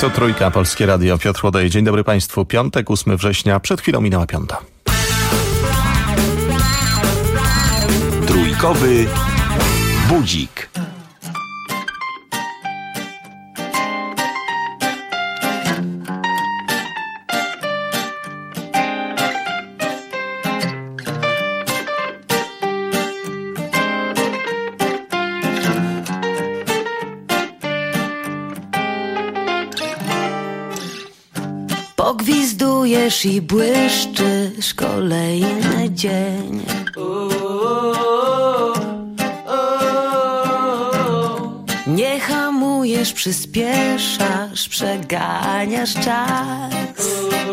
To Trójka, Polskie Radio. Piotr Łodoje. Dzień dobry Państwu. Piątek, 8 września. Przed chwilą minęła 5. Trójkowy budzik. Pogwizdujesz i błyszczysz kolejny dzień. Nie hamujesz, przyspieszasz, przeganiasz czas.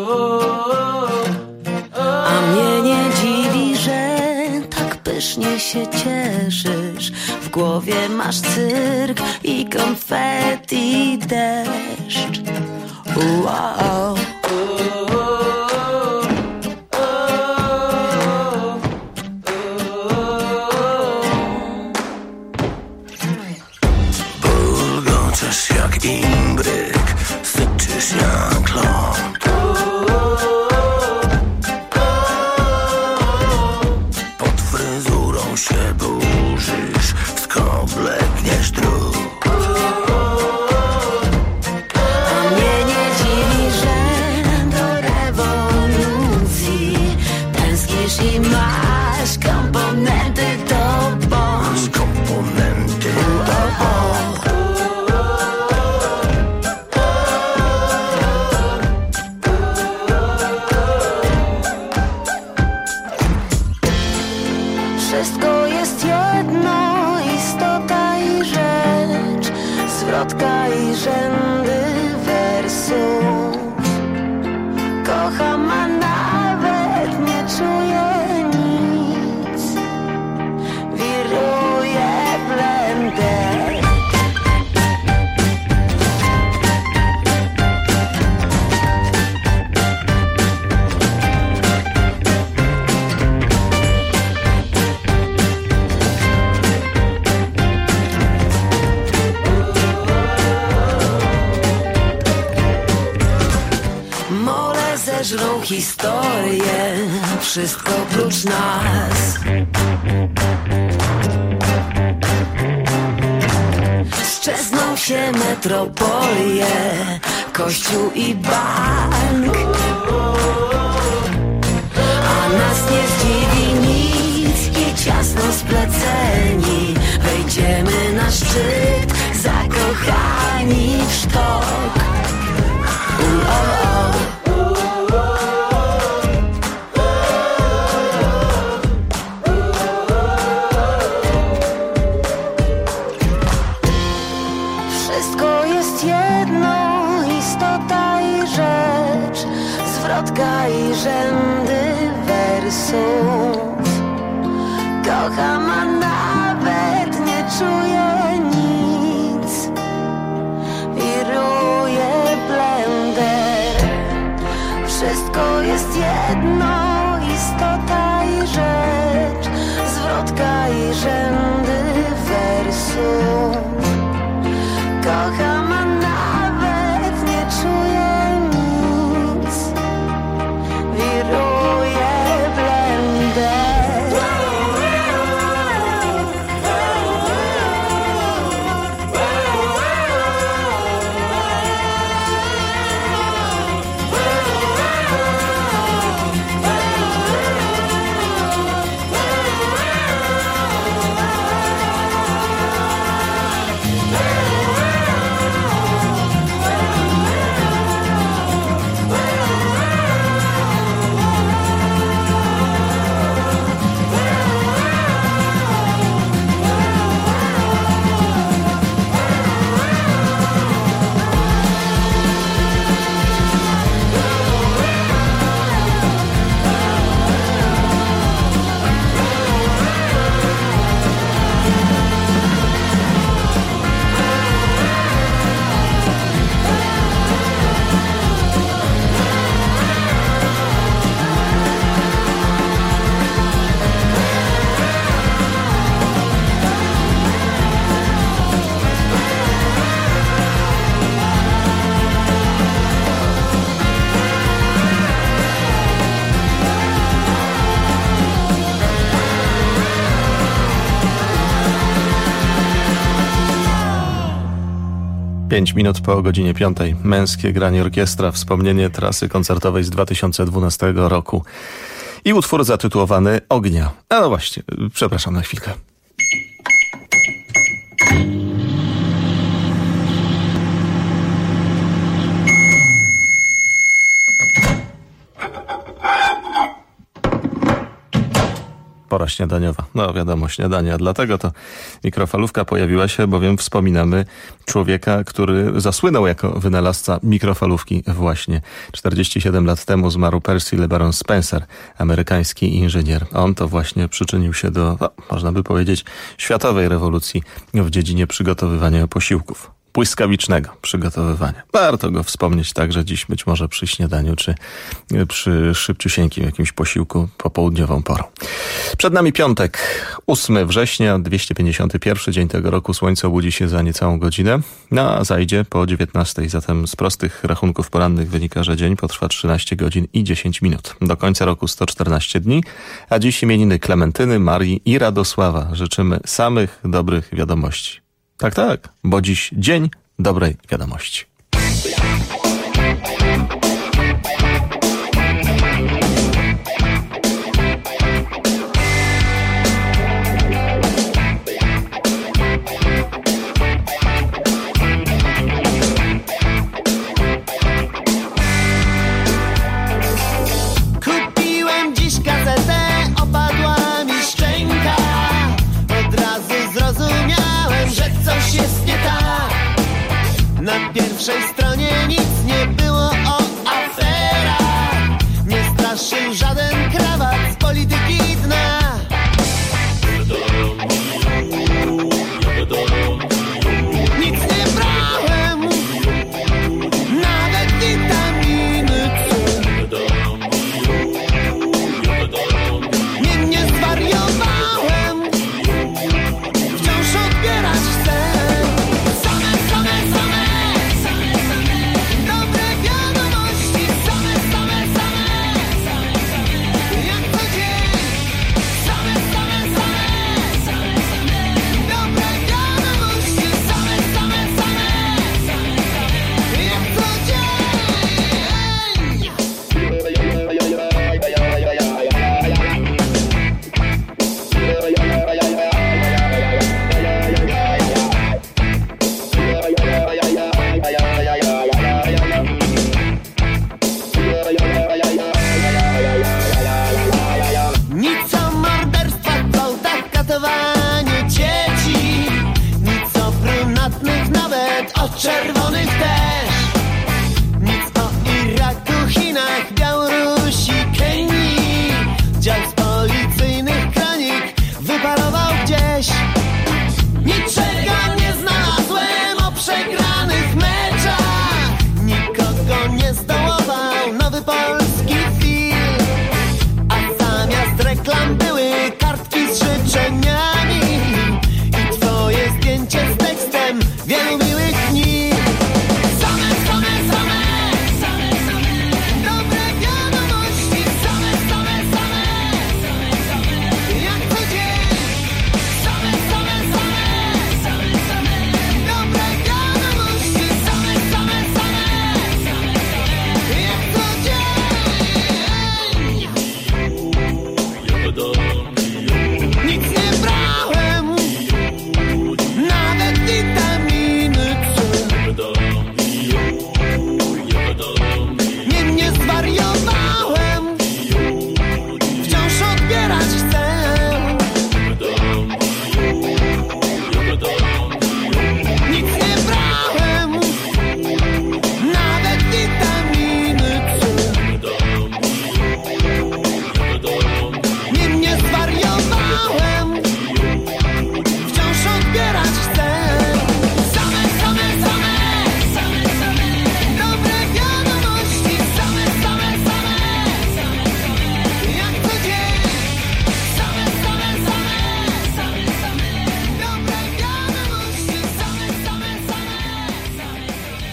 A mnie nie dziwi, że tak pysznie się cieszysz. W głowie masz cyrk i konfetti deszcz. Wow. Bulgoczesz jak imbryk, syczysz jak ląd. Pod fryzurą się burzysz, w skoble gniesz dróg. I masz komponenty do bomb. Masz komponenty do bomb. Wszystko jest jedno, istota i rzecz, zwrotka i rzędy wersów. Kocham, a nawet nie czuję. Zeżrą historię, wszystko prócz nas. Sczezną się metropolie, kościół i bank. A nas nie zdziwi nic i ciasno spleceni wejdziemy na szczyt, zakochani w sztok. Wszystko jest jedno, istota i rzecz, zwrotka i rzędy wersów. Kocham, a nawet nie czuję nic. Wiruje blender. Wszystko jest jedno, istota i rzecz, zwrotka i rzędy wersów. Kocham, a nawet nie czuję nic. Wiruje blender. 5 minut po godzinie 5. Męskie granie orkiestra, wspomnienie trasy koncertowej z 2012 roku i utwór zatytułowany Ognia. A no właśnie, przepraszam na chwilkę. Pora śniadaniowa. No wiadomo, śniadania. Dlatego to mikrofalówka pojawiła się, bowiem wspominamy człowieka, który zasłynął jako wynalazca mikrofalówki właśnie. 47 lat temu zmarł Percy LeBaron Spencer, amerykański inżynier. On to właśnie przyczynił się do, można by powiedzieć, światowej rewolucji w dziedzinie przygotowywania posiłków. Błyskawicznego przygotowywania. Warto go wspomnieć także dziś być może przy śniadaniu, czy przy szybciusieńkim jakimś posiłku popołudniową porą. Przed nami piątek, 8 września, 251 dzień tego roku. Słońce obudzi się za niecałą godzinę, a zajdzie po 19. Zatem z prostych rachunków porannych wynika, że dzień potrwa 13 godzin i 10 minut. Do końca roku 114 dni, a dziś imieniny Klementyny, Marii i Radosława. Życzymy samych dobrych wiadomości. Tak, bo dziś dzień dobrej wiadomości. Kupiłem dziś gazetę, opadła mi szczęka. Od razu zrozumiałem, że coś jest nie tak. Na pierwszej stronie nic nie było o aferach. Nie straszył żaden krawat z polityki dna. Nic nie brałem, nawet witaminy C. Nie zwariowałem, wciąż odbierać chcę. Same dobre wiadomości. Same jak co dzień. Same dobre wiadomości. Same jak co dzień. Nic o morderstwach, gwałtach, katowaniu dzieci. Nic o brunatnych, nawet o czerwonych też. Nic o Iraku, Chinach, Białorusi, Kenii. Dział z policyjnych kronik wyparował gdzieś. Niczego nie znalazłem o przegranych meczach. Nikogo nie zdołował nowy polski film. A zamiast reklam były kartki z życzeniami i twoje zdjęcie z tekstem wielu miłych dni.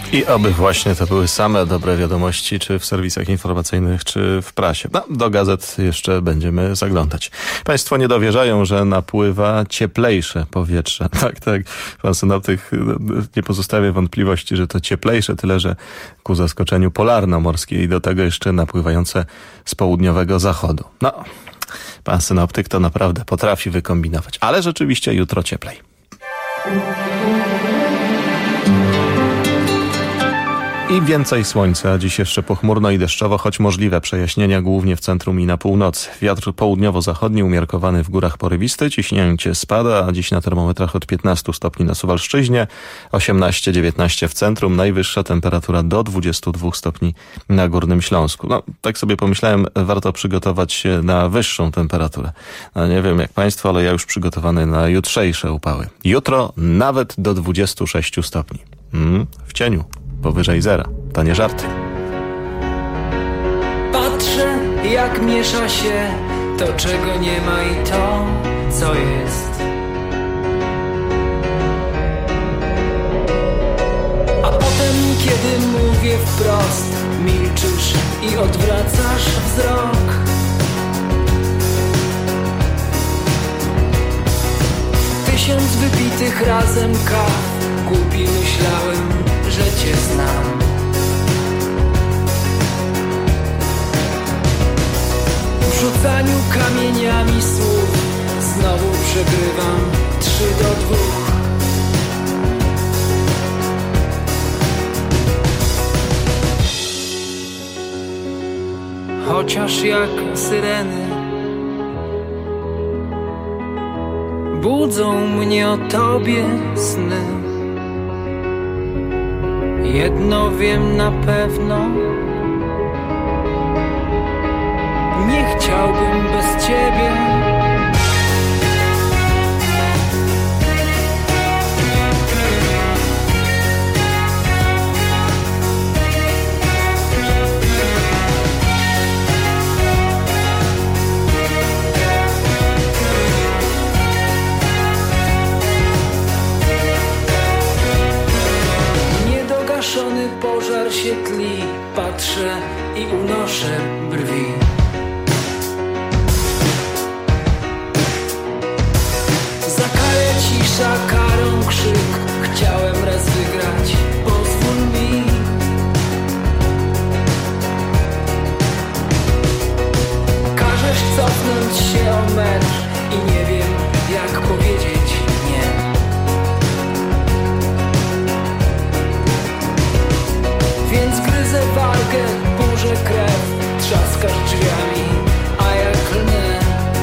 I oby właśnie to były same dobre wiadomości, czy w serwisach informacyjnych, czy w prasie. No, do gazet jeszcze będziemy zaglądać. Państwo nie dowierzają, że napływa cieplejsze powietrze. Tak, pan synoptyk nie pozostawia wątpliwości, że to cieplejsze, tyle że ku zaskoczeniu polarno-morskie i do tego jeszcze napływające z południowego zachodu. No, pan synoptyk to naprawdę potrafi wykombinować, ale rzeczywiście jutro cieplej. I więcej słońca. Dziś jeszcze pochmurno i deszczowo, choć możliwe przejaśnienia głównie w centrum i na północy. Wiatr południowo-zachodni umiarkowany w górach porywisty. Ciśnięcie spada, a dziś na termometrach od 15 stopni na Suwalszczyźnie, 18-19 w centrum. Najwyższa temperatura do 22 stopni na Górnym Śląsku. No, tak sobie pomyślałem, warto przygotować się na wyższą temperaturę. No, nie wiem jak państwo, ale ja już przygotowany na jutrzejsze upały. Jutro nawet do 26 stopni. W cieniu. Powyżej zera. To nie żarty. Patrzę, jak miesza się to, czego nie ma i to, co jest. A potem, kiedy mówię wprost, milczysz i odwracasz wzrok. Tysiąc wypitych razem kaw, głupi myślałem, że cię znam. W rzucaniu kamieniami słów znowu przegrywam 3-2. Chociaż jak syreny budzą mnie o tobie sny. Jedno wiem na pewno, nie chciałbym bez ciebie. Pożar się tli, patrzę i unoszę brwi. Zakaja cisza, karą krzyk. Chciałem raz wygrać, pozwól mi. Każesz cofnąć się o metr i nie wiem jak powiedzieć nie. Więc gryzę walkę, burzę krew, trzaskasz drzwiami, a ja klnę.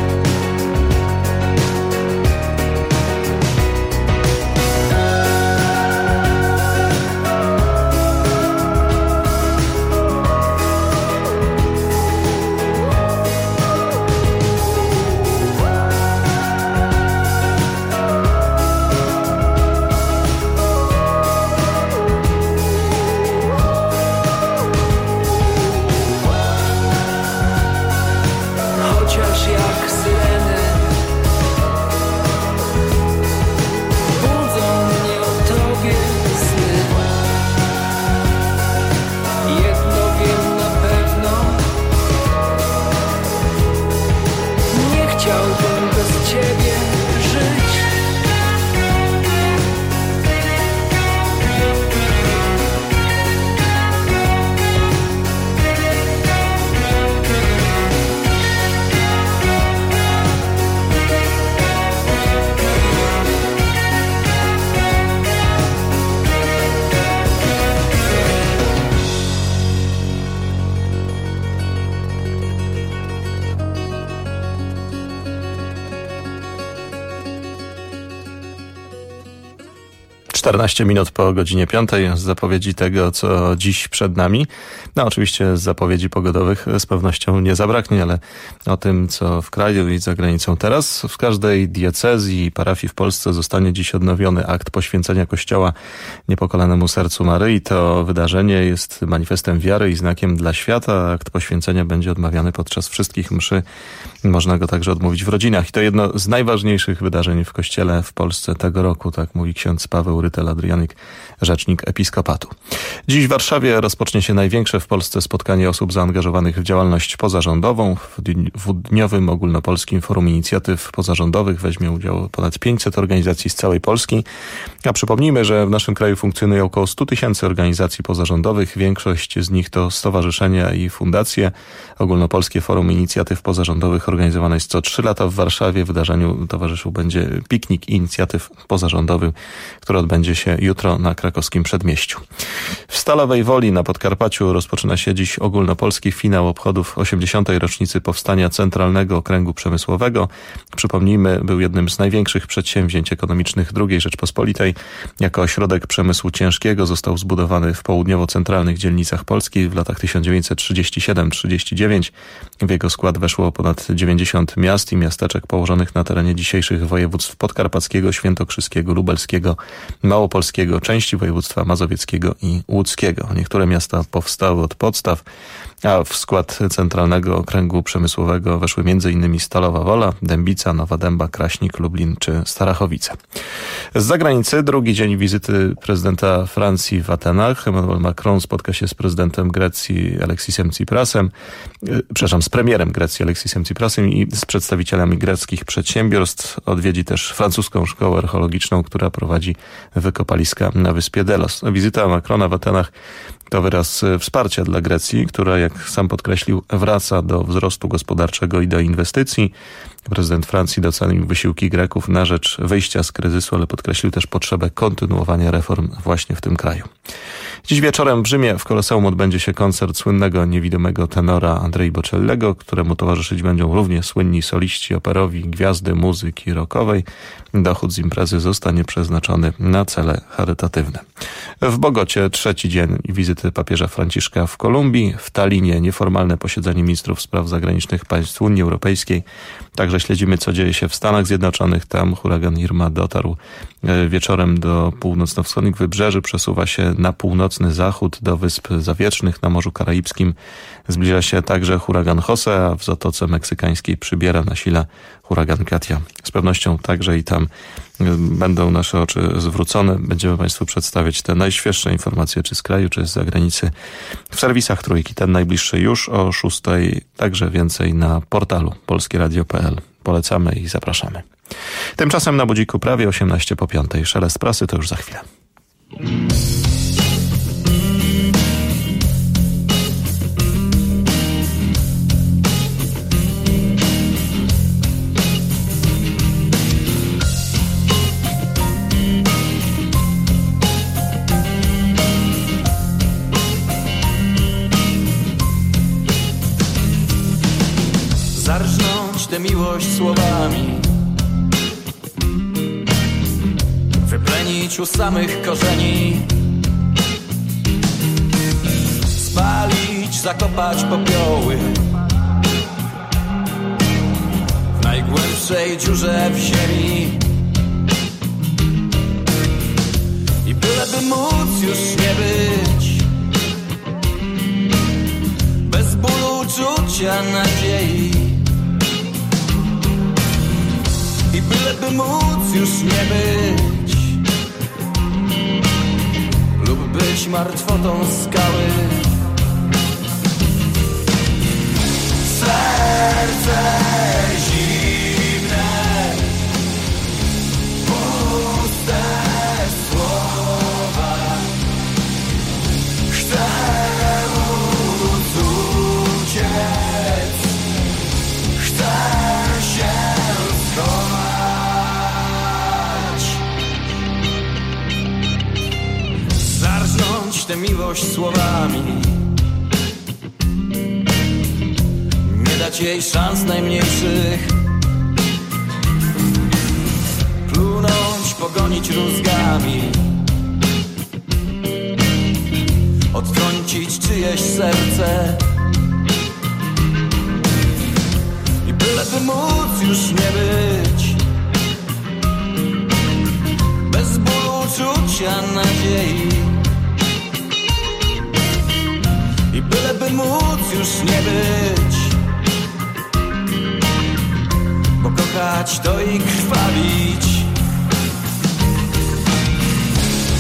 Minut po godzinie 5 z zapowiedzi tego, co dziś przed nami. No oczywiście z zapowiedzi pogodowych z pewnością nie zabraknie, ale o tym, co w kraju i za granicą teraz. W każdej diecezji i parafii w Polsce zostanie dziś odnowiony akt poświęcenia Kościoła Niepokalanemu Sercu Maryi. To wydarzenie jest manifestem wiary i znakiem dla świata. Akt poświęcenia będzie odmawiany podczas wszystkich mszy. Można go także odmówić w rodzinach. I to jedno z najważniejszych wydarzeń w Kościele w Polsce tego roku, tak mówi ksiądz Paweł Rytman. arcykapitular Adrianik, rzecznik episkopatu. Dziś w Warszawie rozpocznie się największe w Polsce spotkanie osób zaangażowanych w działalność pozarządową. W dwudniowym ogólnopolskim forum inicjatyw pozarządowych weźmie udział ponad 500 organizacji z całej Polski. A przypomnijmy, że w naszym kraju funkcjonuje około 100 000 organizacji pozarządowych. Większość z nich to stowarzyszenia i fundacje. Ogólnopolskie Forum Inicjatyw Pozarządowych organizowane jest co 3 lata w Warszawie. Wydarzeniu towarzyszył będzie piknik inicjatyw pozarządowych, który odbędzie się jutro na krakowskim Przedmieściu. W Stalowej Woli na Podkarpaciu rozpoczyna się dziś ogólnopolski finał obchodów 80. rocznicy powstania Centralnego Okręgu Przemysłowego. Przypomnijmy, był jednym z największych przedsięwzięć ekonomicznych II Rzeczpospolitej. Jako ośrodek przemysłu ciężkiego został zbudowany w południowo-centralnych dzielnicach Polski w latach 1937-39. W jego skład weszło ponad 90 miast i miasteczek położonych na terenie dzisiejszych województw podkarpackiego, świętokrzyskiego, lubelskiego, małopolskiego, części województwa mazowieckiego i łódzkiego. Niektóre miasta powstały od podstaw, a w skład Centralnego Okręgu Przemysłowego weszły m.in. Stalowa Wola, Dębica, Nowa Dęba, Kraśnik, Lublin czy Starachowice. Z zagranicy drugi dzień wizyty prezydenta Francji w Atenach. Emmanuel Macron spotka się z prezydentem Grecji Alexisem Tsiprasem, z premierem Grecji Alexisem Tsiprasem i z przedstawicielami greckich przedsiębiorstw. Odwiedzi też francuską szkołę archeologiczną, która prowadzi wykopaliska na wyspie Delos. Wizyta Macrona w Atenach to wyraz wsparcia dla Grecji, która, jak sam podkreślił, wraca do wzrostu gospodarczego i do inwestycji. Prezydent Francji docenił wysiłki Greków na rzecz wyjścia z kryzysu, ale podkreślił też potrzebę kontynuowania reform właśnie w tym kraju. Dziś wieczorem w Rzymie w Koloseum odbędzie się koncert słynnego niewidomego tenora Andrei Bocellego, któremu towarzyszyć będą również słynni soliści operowi, gwiazdy muzyki rockowej. Dochód z imprezy zostanie przeznaczony na cele charytatywne. W Bogocie trzeci dzień wizyty papieża Franciszka w Kolumbii. W Tallinie nieformalne posiedzenie ministrów spraw zagranicznych państw Unii Europejskiej. Także śledzimy, co dzieje się w Stanach Zjednoczonych. Tam huragan Irma dotarł wieczorem do północno-wschodnich wybrzeży, przesuwa się na północny zachód do Wysp Zawietrznych na Morzu Karaibskim. Zbliża się także huragan Jose, a w Zatoce Meksykańskiej przybiera na sile huragan Katia. Z pewnością także i tam będą nasze oczy zwrócone. Będziemy Państwu przedstawiać te najświeższe informacje, czy z kraju, czy z zagranicy, w serwisach Trójki. Ten najbliższy już o 6:00, także więcej na portalu polskieradio.pl. Polecamy i zapraszamy. Tymczasem na Budziku prawie 5:18. Szelest prasy to już za chwilę. Zarżnąć tę miłość słowami, wyplenić u samych korzeni, spalić, zakopać popioły w najgłębszej dziurze w ziemi. I byleby móc już nie być bez bólu, uczucia, nadziei. I byleby móc już nie być lub być martwotą skały. Serce zimne, puste słowa. Chcę móc uciec, chcę się schować. Zarżnąć tę miłość słowami, nie dać jej szans najmniejszych, plunąć, pogonić rózgami, odtrącić czyjeś serce. I byleby móc już nie być bez bólu, uczucia, nadziei. I byleby móc już nie być, bo kochać to i krwawić.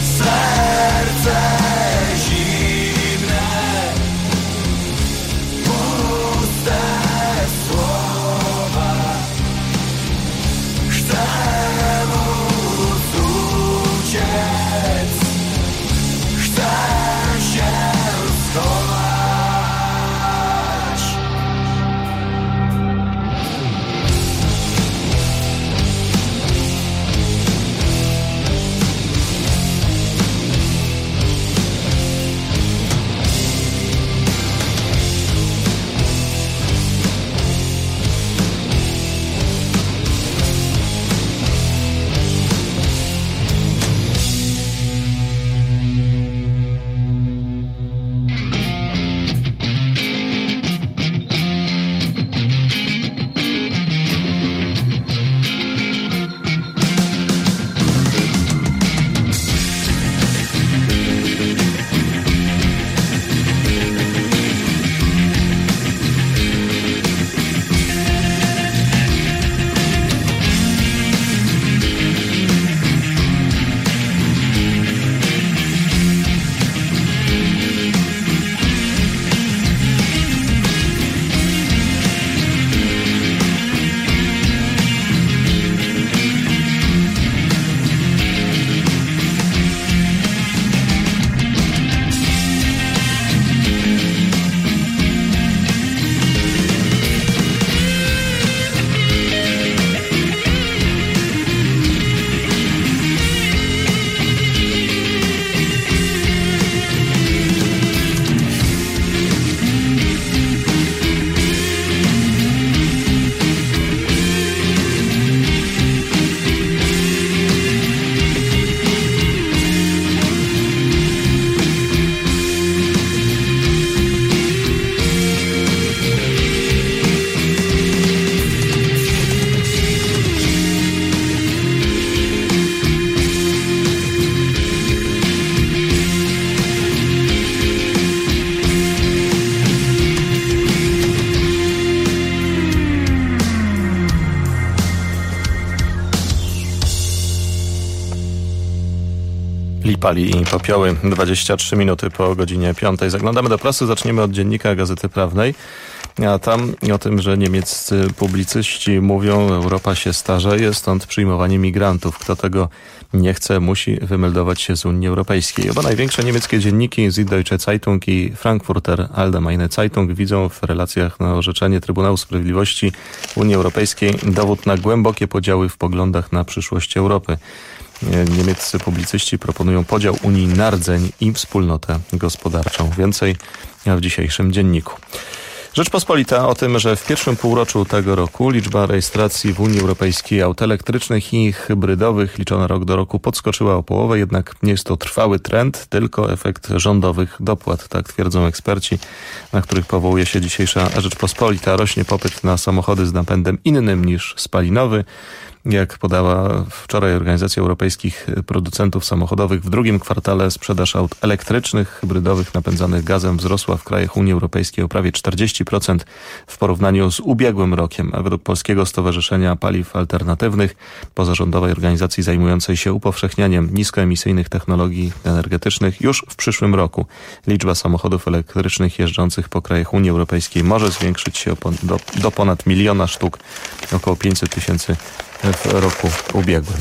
Lipali i Popioły, 23 minuty po godzinie 5. Zaglądamy do prasy, zaczniemy od dziennika Gazety Prawnej. A tam o tym, że niemieccy publicyści mówią, Europa się starzeje, stąd przyjmowanie migrantów. Kto tego nie chce, musi wymeldować się z Unii Europejskiej. Oba największe niemieckie dzienniki, Süddeutsche Zeitung i Frankfurter Allgemeine Zeitung, widzą w relacjach na orzeczenie Trybunału Sprawiedliwości Unii Europejskiej dowód na głębokie podziały w poglądach na przyszłość Europy. Niemieccy publicyści proponują podział Unii na rdzeń i wspólnotę gospodarczą. Więcej w dzisiejszym dzienniku. Rzeczpospolita o tym, że w pierwszym półroczu tego roku liczba rejestracji w Unii Europejskiej aut elektrycznych i hybrydowych liczona rok do roku podskoczyła o połowę, jednak nie jest to trwały trend, tylko efekt rządowych dopłat, tak twierdzą eksperci, na których powołuje się dzisiejsza Rzeczpospolita. Rośnie popyt na samochody z napędem innym niż spalinowy. Jak podała wczoraj Organizacja Europejskich Producentów Samochodowych, w drugim kwartale sprzedaż aut elektrycznych, hybrydowych napędzanych gazem wzrosła w krajach Unii Europejskiej o prawie 40% w porównaniu z ubiegłym rokiem. A według Polskiego Stowarzyszenia Paliw Alternatywnych, pozarządowej organizacji zajmującej się upowszechnianiem niskoemisyjnych technologii energetycznych, już w przyszłym roku liczba samochodów elektrycznych jeżdżących po krajach Unii Europejskiej może zwiększyć się do ponad 1 miliona sztuk, około 500 tysięcy w roku ubiegłym.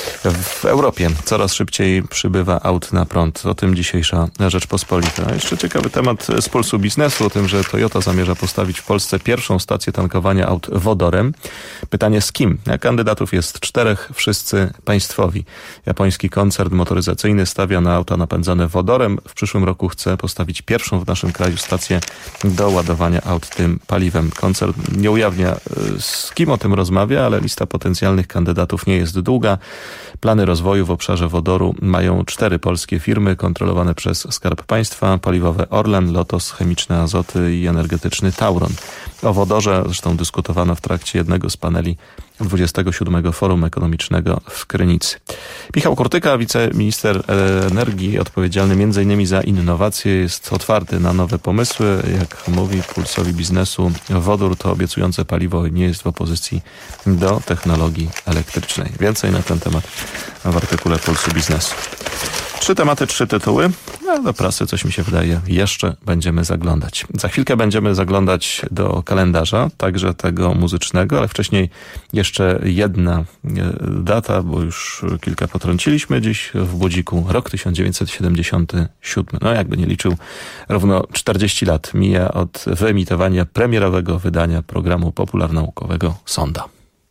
W Europie coraz szybciej przybywa aut na prąd. O tym dzisiejsza Rzeczpospolita. Jeszcze ciekawy temat z Pulsu Biznesu, o tym, że Toyota zamierza postawić w Polsce pierwszą stację tankowania aut wodorem. Pytanie z kim? Kandydatów jest 4, wszyscy państwowi. Japoński koncern motoryzacyjny stawia na auta napędzane wodorem. W przyszłym roku chce postawić pierwszą w naszym kraju stację do ładowania aut tym paliwem. Koncern nie ujawnia, z kim o tym rozmawia, ale lista potencjalnych kandydatów nie jest długa. Plany rozwoju w obszarze wodoru mają 4 polskie firmy kontrolowane przez Skarb Państwa, paliwowe Orlen, Lotos, chemiczne Azoty i energetyczny Tauron. O wodorze zresztą dyskutowano w trakcie jednego z paneli 27. Forum Ekonomicznego w Krynicy. Michał Kurtyka, wiceminister energii, odpowiedzialny m.in. za innowacje, jest otwarty na nowe pomysły. Jak mówi Pulsowi Biznesu, wodór to obiecujące paliwo i nie jest w opozycji do technologii elektrycznej. Więcej na ten temat w artykule Pulsu Biznesu. 3 tematy, 3 tytuły. No, do prasy, coś mi się wydaje, jeszcze będziemy zaglądać. Za chwilkę będziemy zaglądać do kalendarza, także tego muzycznego, ale wcześniej jeszcze jedna data, bo już kilka potrąciliśmy dziś w Budziku. Rok 1977. No jakby nie liczył, równo 40 lat mija od wyemitowania premierowego wydania programu popularnaukowego Sonda.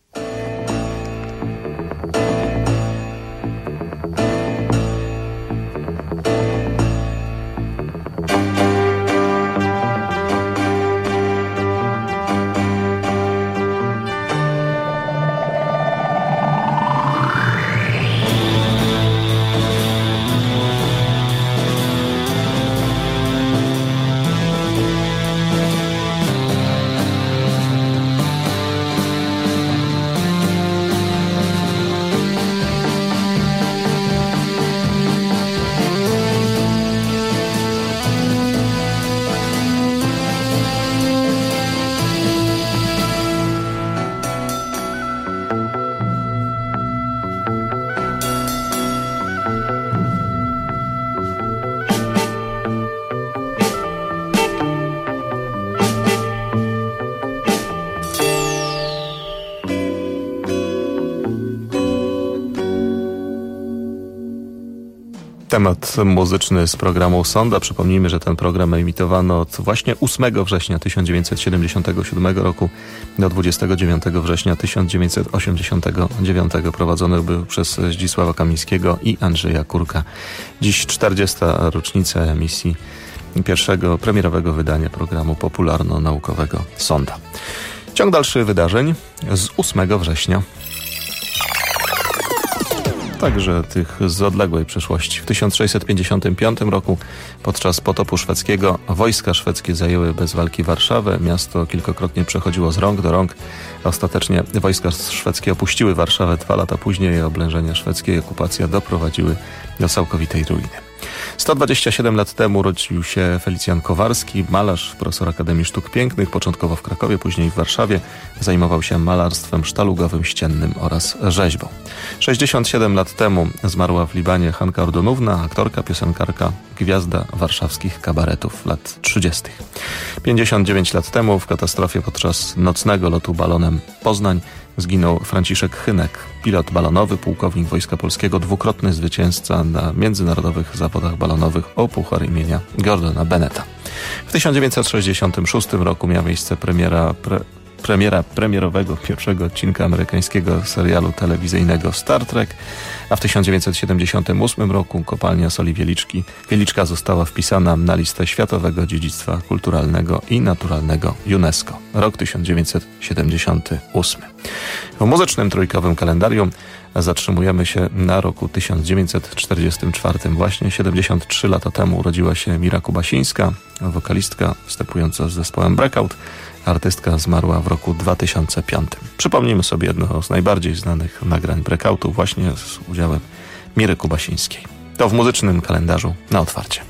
Temat muzyczny z programu Sonda. Przypomnijmy, że ten program emitowano od właśnie 8 września 1977 roku do 29 września 1989. Prowadzony był przez Zdzisława Kamińskiego i Andrzeja Kurka. Dziś 40. rocznica emisji pierwszego premierowego wydania programu popularno-naukowego Sonda. Ciąg dalszy wydarzeń z 8 września. Także tych z odległej przeszłości. W 1655 roku podczas potopu szwedzkiego wojska szwedzkie zajęły bez walki Warszawę. Miasto kilkakrotnie przechodziło z rąk do rąk. Ostatecznie wojska szwedzkie opuściły Warszawę 2 lata później. Oblężenie szwedzkie i okupacja doprowadziły do całkowitej ruiny. 127 lat temu urodził się Felicjan Kowarski, malarz, profesor Akademii Sztuk Pięknych, początkowo w Krakowie, później w Warszawie. Zajmował się malarstwem sztalugowym, ściennym oraz rzeźbą. 67 lat temu zmarła w Libanie Hanka Ordonówna, aktorka, piosenkarka, gwiazda warszawskich kabaretów lat 30. 59 lat temu w katastrofie podczas nocnego lotu balonem Poznań zginął Franciszek Hynek, pilot balonowy, pułkownik Wojska Polskiego, dwukrotny zwycięzca na międzynarodowych zawodach balonowych o puchar imienia Gordona Bennetta. W 1966 roku miała miejsce premierowego pierwszego odcinka amerykańskiego serialu telewizyjnego Star Trek, a w 1978 roku kopalnia soli Wieliczka została wpisana na listę Światowego Dziedzictwa Kulturalnego i Naturalnego UNESCO. Rok 1978. W muzycznym trójkowym kalendarium zatrzymujemy się na roku 1944. Właśnie 73 lata temu urodziła się Mira Kubasińska, wokalistka występująca z zespołem Breakout. Artystka zmarła w roku 2005. Przypomnijmy sobie jedno z najbardziej znanych nagrań Breakoutu właśnie z udziałem Miry Kubasińskiej. To w muzycznym kalendarzu na otwarcie.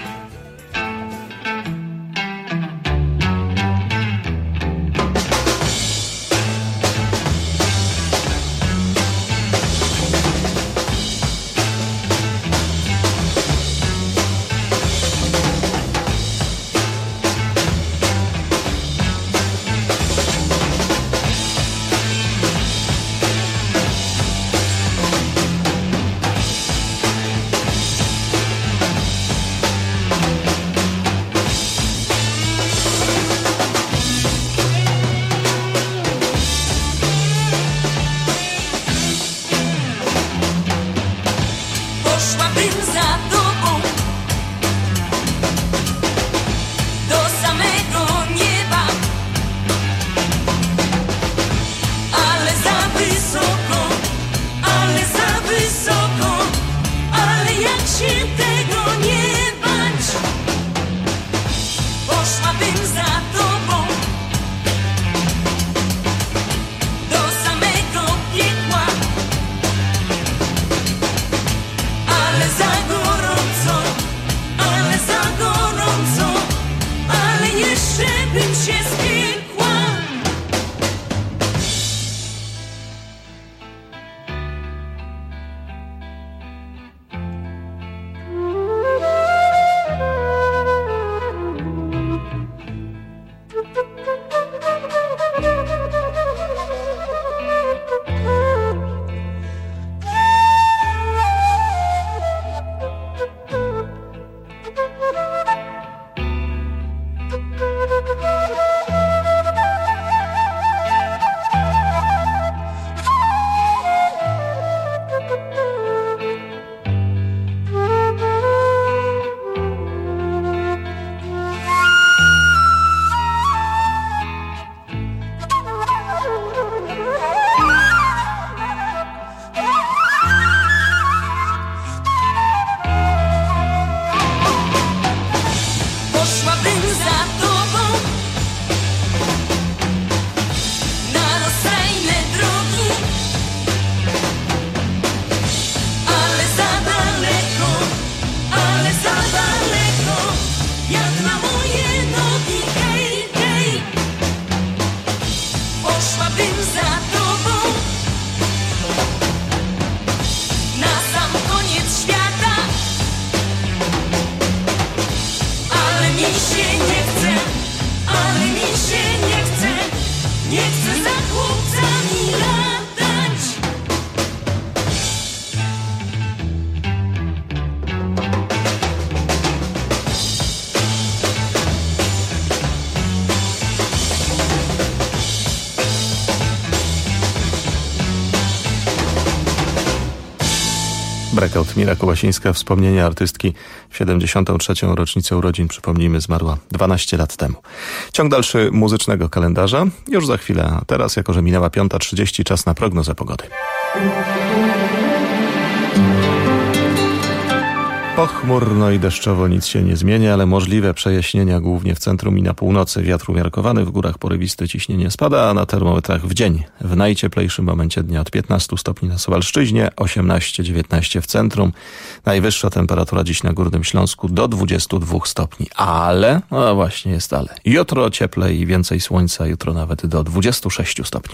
Breakout, Mira Kubasińska, wspomnienie artystki w 73. rocznicę urodzin, przypomnijmy, zmarła 12 lat temu. Ciąg dalszy muzycznego kalendarza już za chwilę, a teraz, jako że minęła 5:30, czas na prognozę pogody. Pochmurno i deszczowo nic się nie zmienia, ale możliwe przejaśnienia głównie w centrum i na północy. Wiatr umiarkowany, w górach porywisty, ciśnienie spada, a na termometrach w dzień. W najcieplejszym momencie dnia od 15 stopni na Suwalszczyźnie, 18-19 w centrum. Najwyższa temperatura dziś na Górnym Śląsku do 22 stopni. Ale, no właśnie jest ale. Jutro cieplej i więcej słońca, jutro nawet do 26 stopni.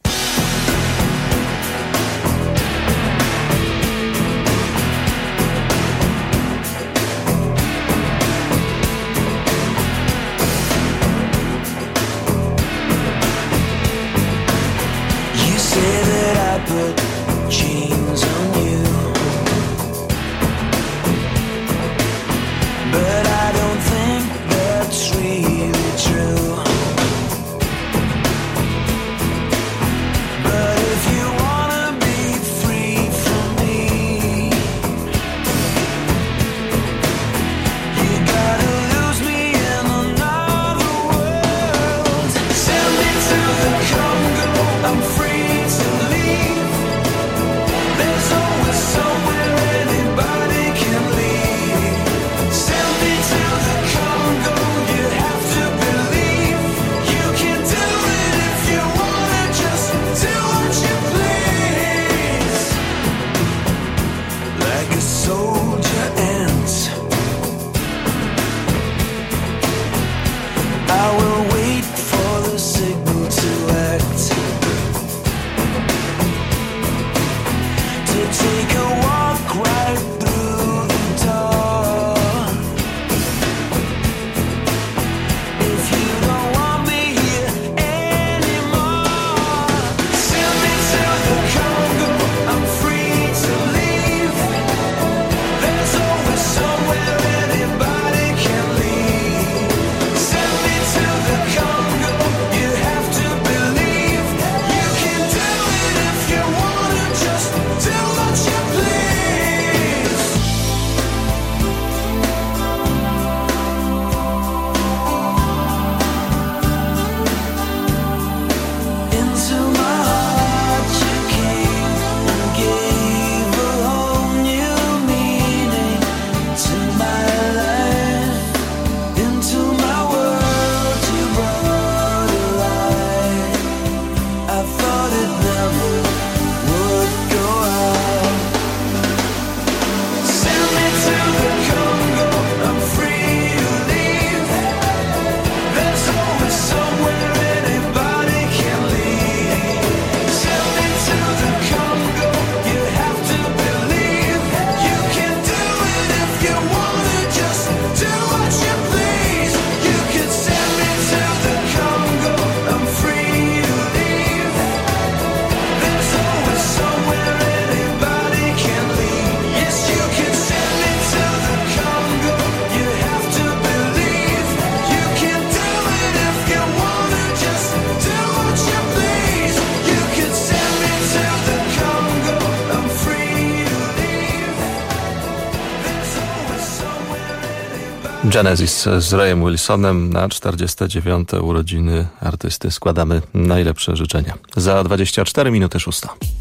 Genesis z Rayem Wilsonem na 49. urodziny artysty składamy najlepsze życzenia. Za 24 minuty 6.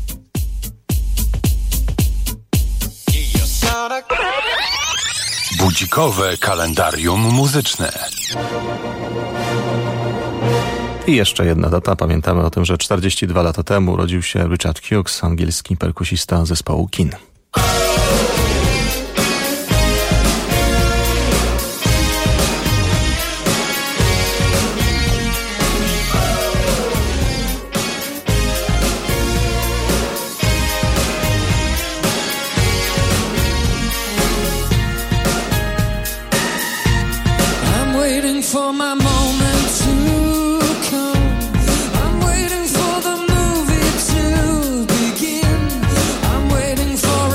Budzikowe kalendarium muzyczne. I jeszcze jedna data. Pamiętamy o tym, że 42 lata temu urodził się Richard Hughes, angielski perkusista zespołu Kin. For my moment to come, I'm waiting for the movie to begin. I'm waiting for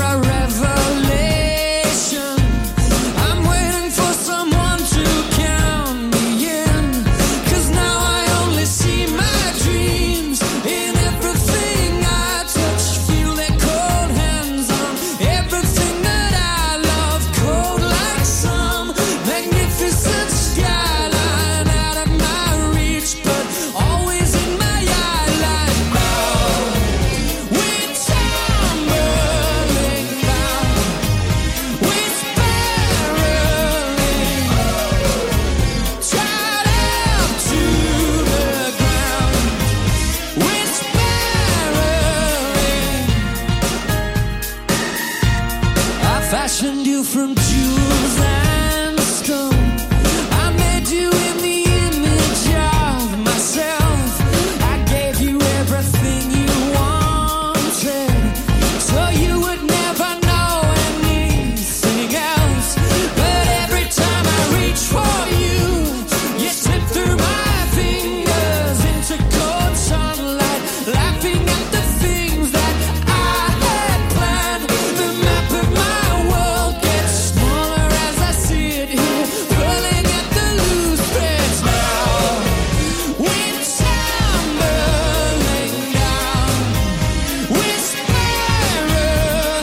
fashioned you from jewels and stone. I made you in the image of myself. I gave you everything you wanted, so you would never know anything else. But every time I reach for you, you slip through my fingers into cold sunlight, laughing at the things that I had planned. The map of my world gets smaller as I sit here, pulling at the loose threads now. We're tumbling down, we're spiraling,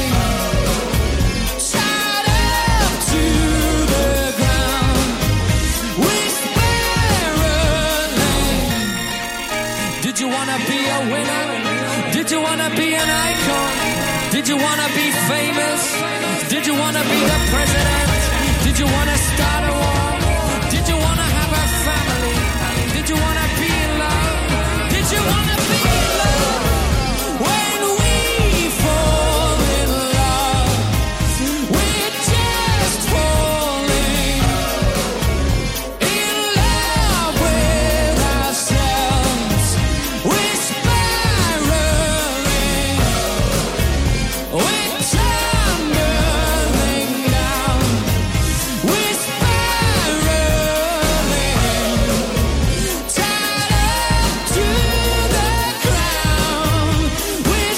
tied up to the ground. We're spiraling. Did you wanna be a winner? Did you wanna be an icon? Did you wanna be famous? Did you wanna be the president? Did you wanna start a war? Did you wanna have a family? Did you wanna be in love? Did you wanna be in love? When we fall in love, we're just falling in love with ourselves. We're spiraling, we're tumbling down, we're spiraling, tied up to the ground. We're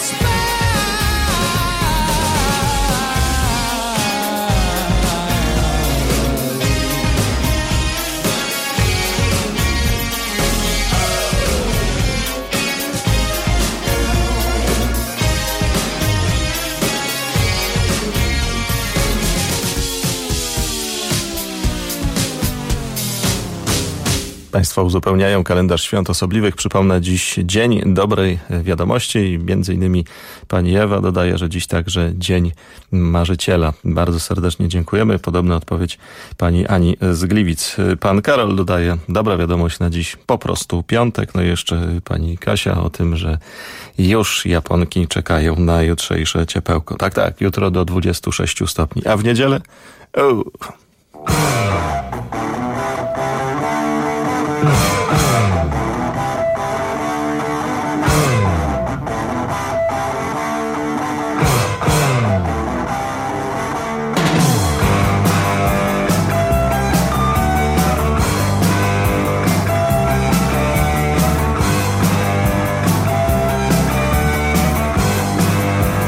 Państwo uzupełniają kalendarz świąt osobliwych. Przypomnę, dziś Dzień Dobrej Wiadomości i między innymi pani Ewa dodaje, że dziś także Dzień Marzyciela. Bardzo serdecznie dziękujemy. Podobna odpowiedź pani Ani z Gliwic. Pan Karol dodaje, dobra wiadomość na dziś po prostu piątek. No i jeszcze pani Kasia o tym, że już Japonki czekają na jutrzejsze ciepełko. Tak, jutro do 26 stopni. A w niedzielę?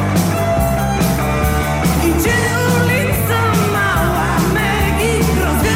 Idzie ulica mała, Megi rozwija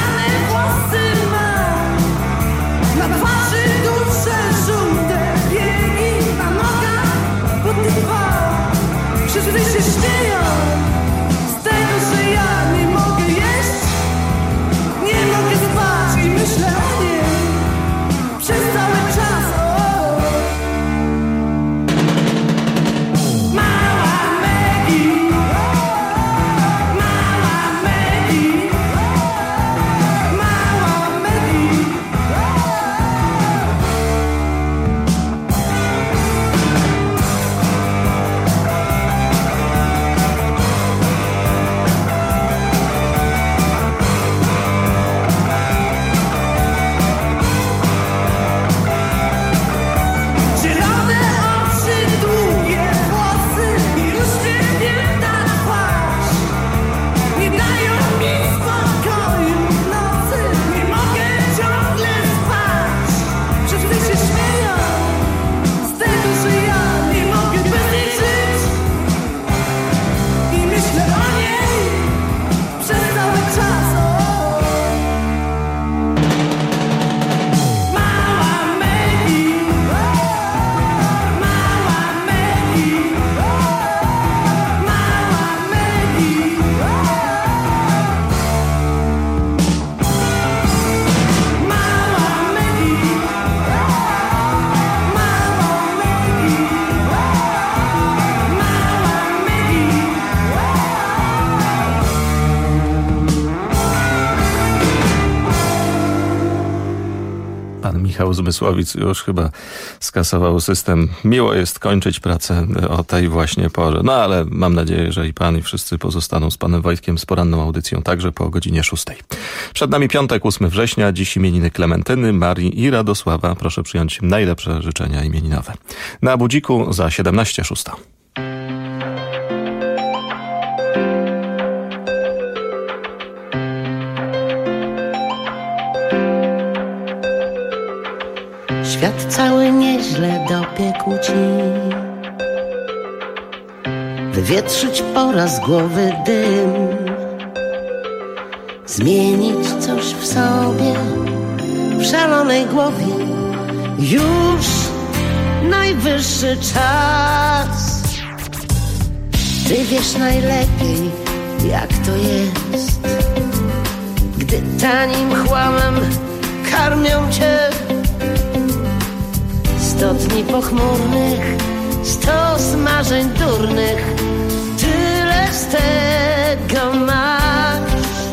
Michał z Mysłowic już chyba skasował system. Miło jest kończyć pracę o tej właśnie porze. No ale mam nadzieję, że i pan i wszyscy pozostaną z panem Wojtkiem z poranną audycją także po godzinie 6. Przed nami piątek, 8 września. Dziś imieniny Klementyny, Marii i Radosława. Proszę przyjąć najlepsze życzenia imieninowe. Na budziku za 17:06. Świat cały nieźle dopiekł ci. Wywietrzyć pora z głowy dym. Zmienić coś w sobie, w szalonej głowie. Już najwyższy czas. Ty wiesz najlepiej, jak to jest, gdy tanim chłamem karmią cię. 100 dni pochmurnych, 100 marzeń durnych, tyle z tego masz.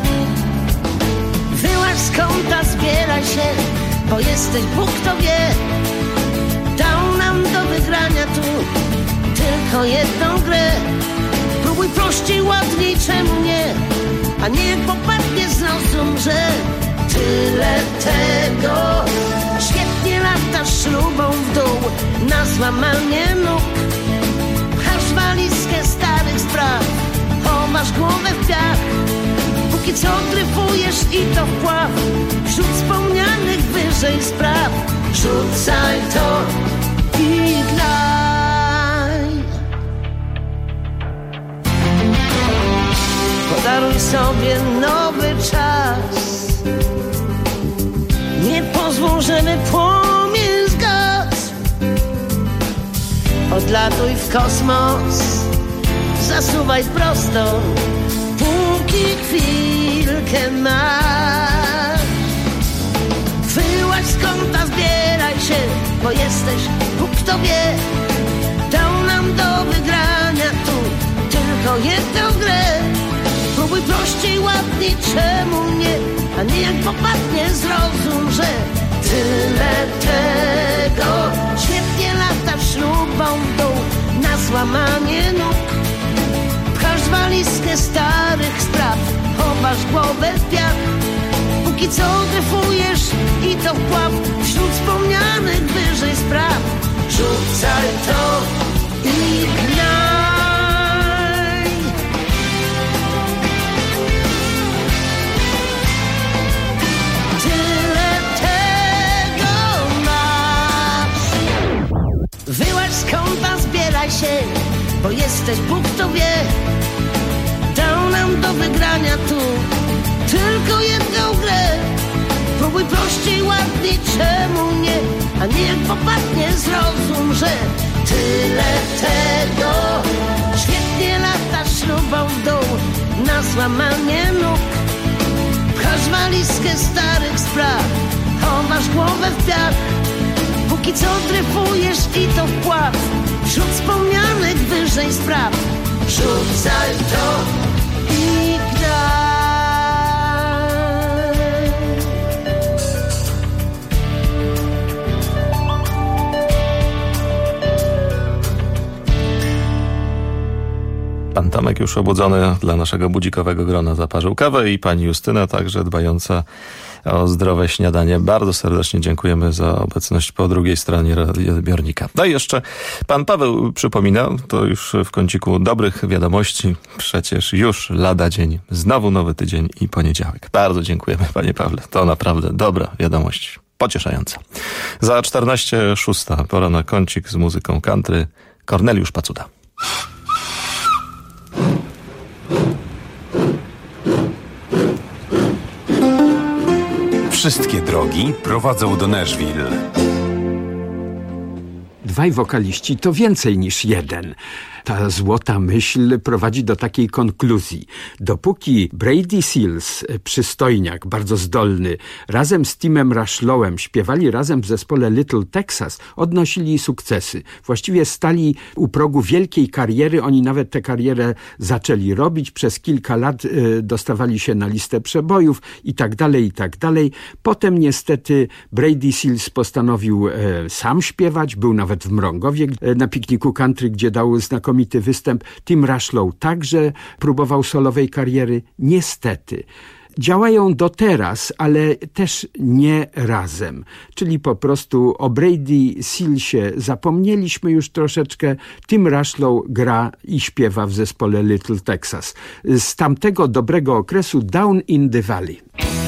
Wyłaź z kąta, zbieraj się, bo jesteś Bóg, kto wie. Dał nam do wygrania tu tylko jedną grę. Próbuj prościej, ładniej, czemu nie? A nie jak popadnie, zrozum, że tyle tego. Świetnie latasz śrubą w dół na złamanie nóg. Pchasz walizkę starych spraw, chowasz głowę w piach. Póki co dryfujesz i to wpław wśród wspomnianych wyżej spraw. Rzucaj to i graj. Podaruj sobie nowy czas. Nie pozwól, żeby płomień zgasł. Odlatuj w kosmos, zasuwaj prosto, póki chwilkę masz. Wyłaź z kąta, zbieraj się, bo jesteś Bóg, kto wie. Dał nam do wygrania tu tylko jedną grę. Próbuj prościej, ładniej, czemu nie? A nie jak popadnie, zrozum, że tyle tego. Świetnie latasz śrubą w dół na złamanie nóg. Pchasz walizkę starych spraw, chowasz głowę w piach. Póki co dryfujesz i to wpław wśród wspomnianych wyżej spraw. Rzucaj to i gnaj. Wyłaź z kąta, zbieraj się, bo jesteś Bóg, kto wie. Dał nam do wygrania tu tylko jedną grę. Próbuj prościej, ładniej, czemu nie? A nie jak popadnie, zrozum, że tyle tego. Świetnie latasz śrubą w dół na złamanie nóg. Pchasz walizkę starych spraw, chowasz głowę w piach. Póki co dryfujesz i to wpław wśród wspomnianych wyżej spraw. Rzucaj to i graj. Pan Tomek już obudzony dla naszego budzikowego grona zaparzył kawę i pani Justyna także dbająca o zdrowe śniadanie. Bardzo serdecznie dziękujemy za obecność po drugiej stronie radioodbiornika. No i jeszcze pan Paweł przypomina, to już w kąciku dobrych wiadomości, przecież już lada dzień, znowu nowy tydzień i poniedziałek. Bardzo dziękujemy, panie Pawle. To naprawdę dobra wiadomość, pocieszająca. Za 14:06 pora na kącik z muzyką country. Korneliusz Pacuda. Wszystkie drogi prowadzą do Nashville. Dwaj wokaliści to więcej niż jeden. ta złota myśl prowadzi do takiej konkluzji. Dopóki Brady Seals, przystojniak, bardzo zdolny, razem z Timem Rushlowem śpiewali razem w zespole Little Texas, odnosili sukcesy. Właściwie stali u progu wielkiej kariery. Oni nawet tę karierę zaczęli robić. Przez kilka lat dostawali się na listę przebojów i tak dalej, i tak dalej. Potem niestety Brady Seals postanowił sam śpiewać. Był nawet w Mrągowie na pikniku country, gdzie dał znakomity występ. Tim Rushlow także próbował solowej kariery. Niestety. Działają do teraz, ale też nie razem. Czyli po prostu o Brady Sealsie zapomnieliśmy już troszeczkę. Tim Rushlow gra i śpiewa w zespole Little Texas. Z tamtego dobrego okresu Down in the Valley.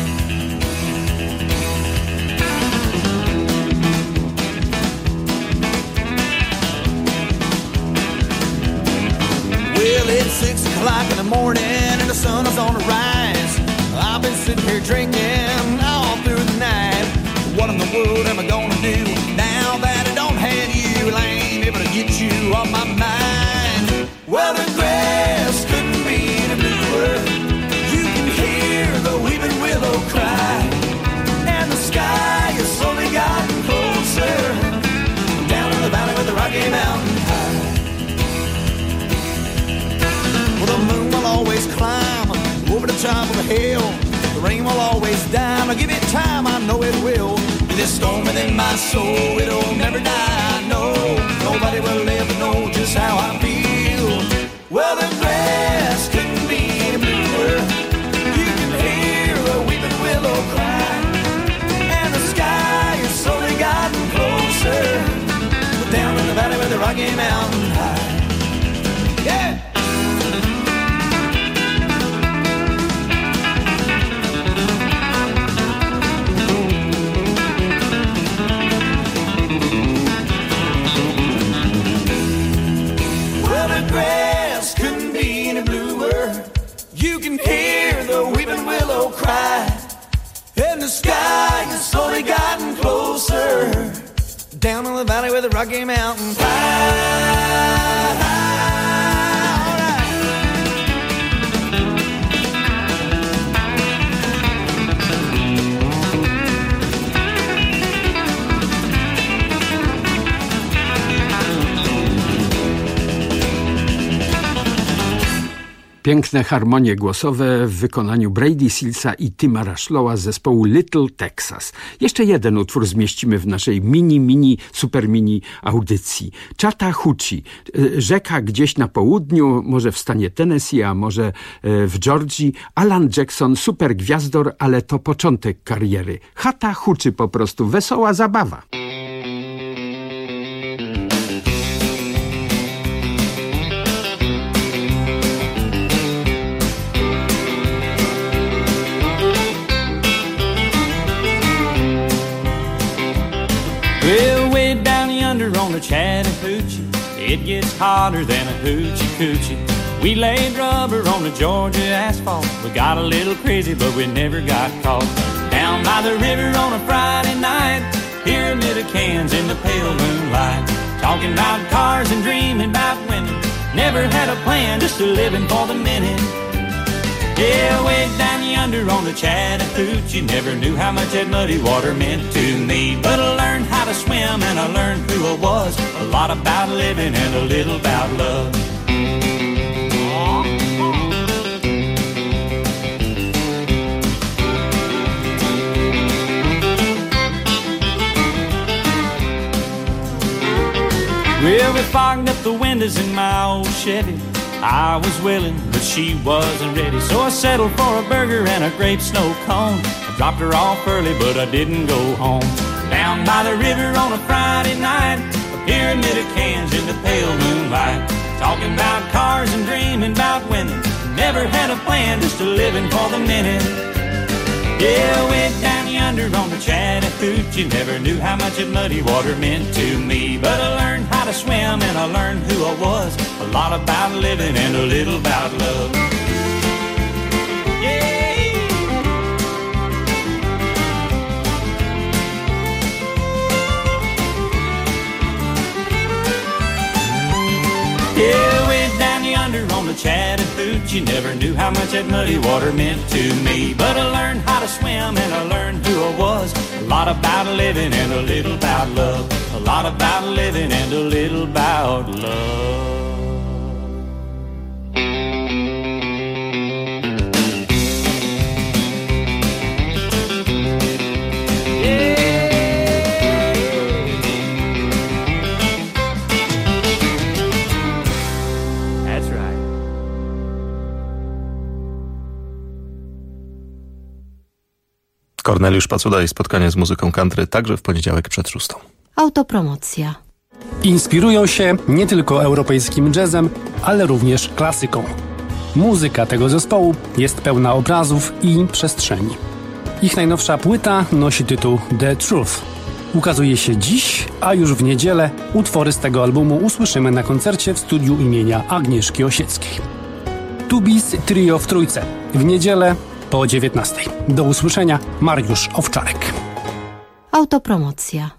Well, it's 6 o'clock in the morning and the sun is on the rise. I've been sitting here drinking all through the night. What in the world am I gonna do now that I don't have you? I ain't able to get you off my mind. Well, the grass couldn't be any bluer. You can hear the weeping willow cry, and the sky has slowly gotten closer down in the valley with the Rocky Mountain High. Well, the moon will always climb over the top of the hill. The rain will always down. I'll give it time, I know it will. This storm within my soul, it'll never die. No, nobody will ever know just how I feel. Well, the grass couldn't be any bluer. You can hear a weeping willow cry, and the sky has slowly gotten closer down in the valley with the Rocky Mountain High. Yeah. Grass couldn't be any bluer. You can hear the weeping willow cry, and the sky has slowly gotten closer down in the valley with the Rocky Mountain High. Piękne harmonie głosowe w wykonaniu Brady Sealsa i Tima Rushlowa z zespołu Little Texas. Jeszcze jeden utwór zmieścimy w naszej super mini audycji. Chattahoochee, rzeka gdzieś na południu, może w stanie Tennessee, a może w Georgii. Alan Jackson, super gwiazdor, ale to początek kariery. Chattahoochee po prostu, wesoła zabawa. Well, way down yonder on the Chattahoochee, it gets hotter than a hoochie coochie. We laid rubber on the Georgia asphalt. We got a little crazy, but we never got caught. Down by the river on a Friday night, pyramid of cans in the pale moonlight. Talking about cars and dreaming about women. Never had a plan, just a living for the minute. Yeah, way down yonder on the Chattahoochee, never knew how much that muddy water meant to me. But I learned how to swim and I learned who I was. A lot about living and a little about love. Well, we fogged up the windows in my old Chevy. I was willing, but she wasn't ready. So I settled for a burger and a grape snow cone. I dropped her off early, but I didn't go home. Down by the river on a Friday night, a pyramid of cans in the pale moonlight. Talking about cars and dreaming about women. Never had a plan, just a living for the minute. Yeah, way down yonder on the Chattahoochee, never knew how much that muddy water meant to me. But I learned how to swim and I learned who I was. A lot about living and a little about love. Yeah. Yeah, bridge, you never knew how much that muddy water meant to me. But I learned how to swim and I learned who I was. A lot about living and a little about love. A lot about living and a little about love. Korneliusz Pacuda i spotkanie z muzyką country także w poniedziałek przed 6. Autopromocja. Inspirują się nie tylko europejskim jazzem, ale również klasyką. Muzyka tego zespołu jest pełna obrazów i przestrzeni. Ich najnowsza płyta nosi tytuł The Truth. Ukazuje się dziś, a już w niedzielę utwory z tego albumu usłyszymy na koncercie w studiu imienia Agnieszki Osieckiej. Tubis Trio w Trójce. W niedzielę po 19. Do usłyszenia, Mariusz Owczarek. Autopromocja.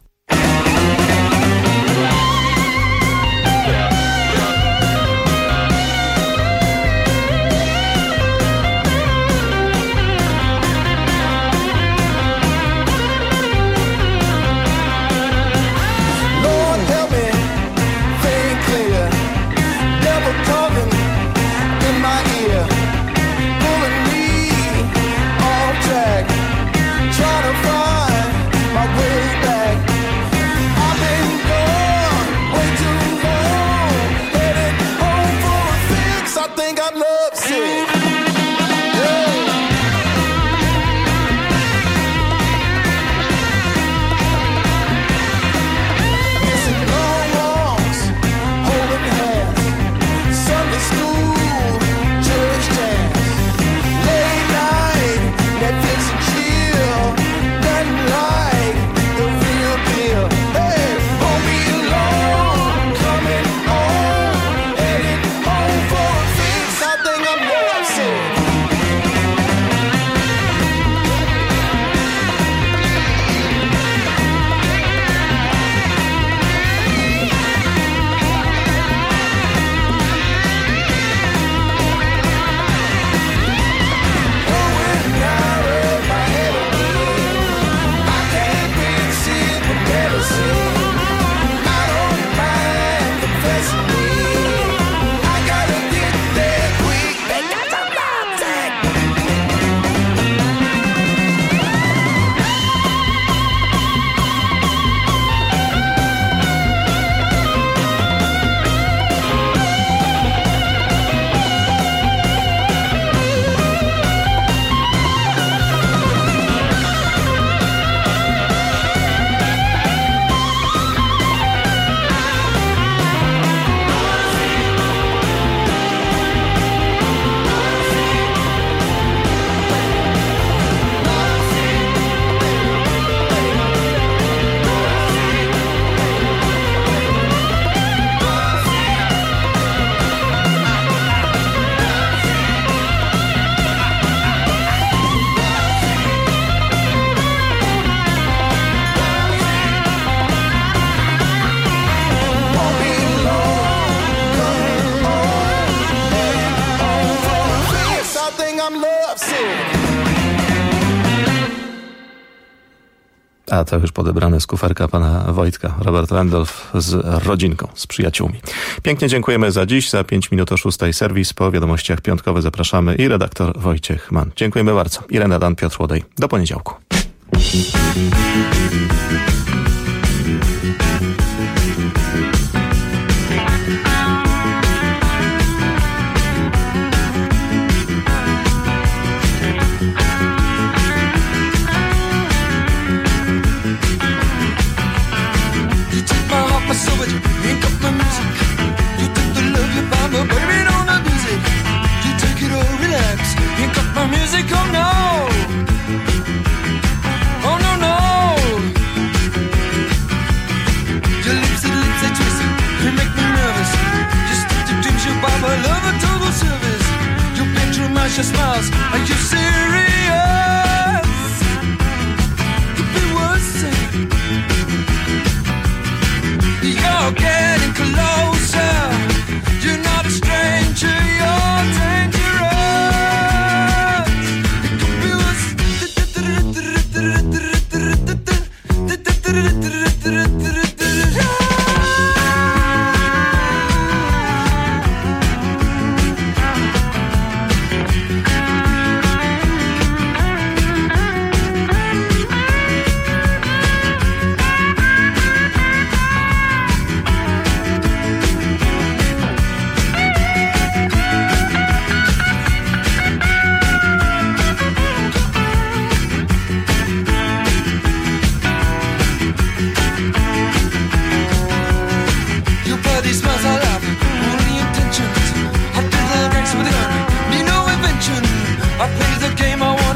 A to już podebrane z kuferka pana Wojtka, Robert Randolph z rodzinką, z przyjaciółmi. Pięknie dziękujemy za dziś, za 5 minut o 6 serwis. Po wiadomościach piątkowe zapraszamy i redaktor Wojciech Mann. Dziękujemy bardzo. Irena Dan, Piotr Łodej. Do poniedziałku. Smiles. Are you serious? Could be worse. You're getting closer. You're not a stranger. You're dangerous.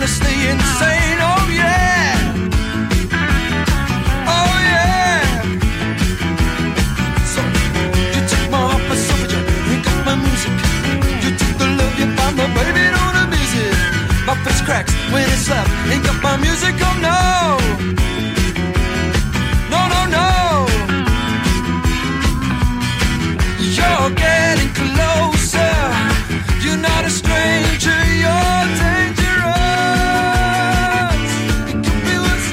honestly insane. Oh yeah, oh yeah. So you took my heart, my soul, you got my music. You took the love you found, my baby don't abuse it. My face cracks when it's left, ain't got my music. Oh no, no, no, no. You're getting closer. You're not a stranger. You're dangerous. It could be worse.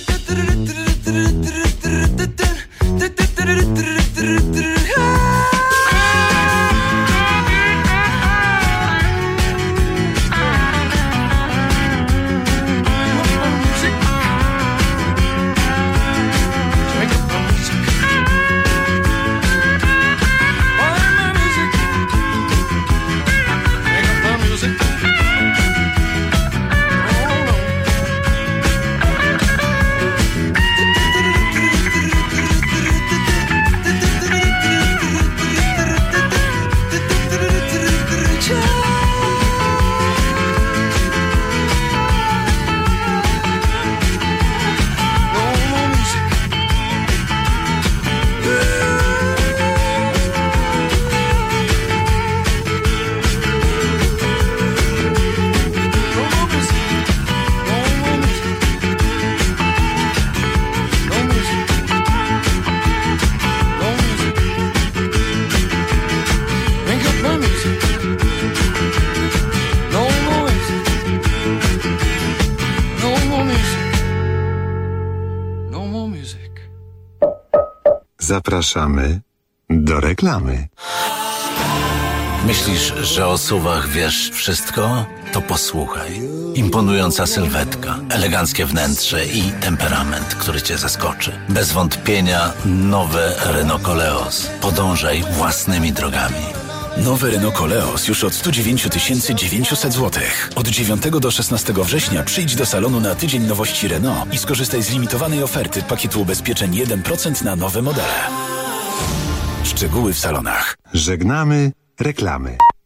Zapraszamy do reklamy. Myślisz, że o SUV-ach wiesz wszystko? To posłuchaj. Imponująca sylwetka, eleganckie wnętrze i temperament, który cię zaskoczy. Bez wątpienia nowe Renault Koleos. Podążaj własnymi drogami. Nowy Renault Koleos już od 109 900 zł. Od 9 do 16 września przyjdź do salonu na tydzień nowości Renault i skorzystaj z limitowanej oferty pakietu ubezpieczeń 1% na nowe modele. Szczegóły w salonach. Żegnamy reklamy.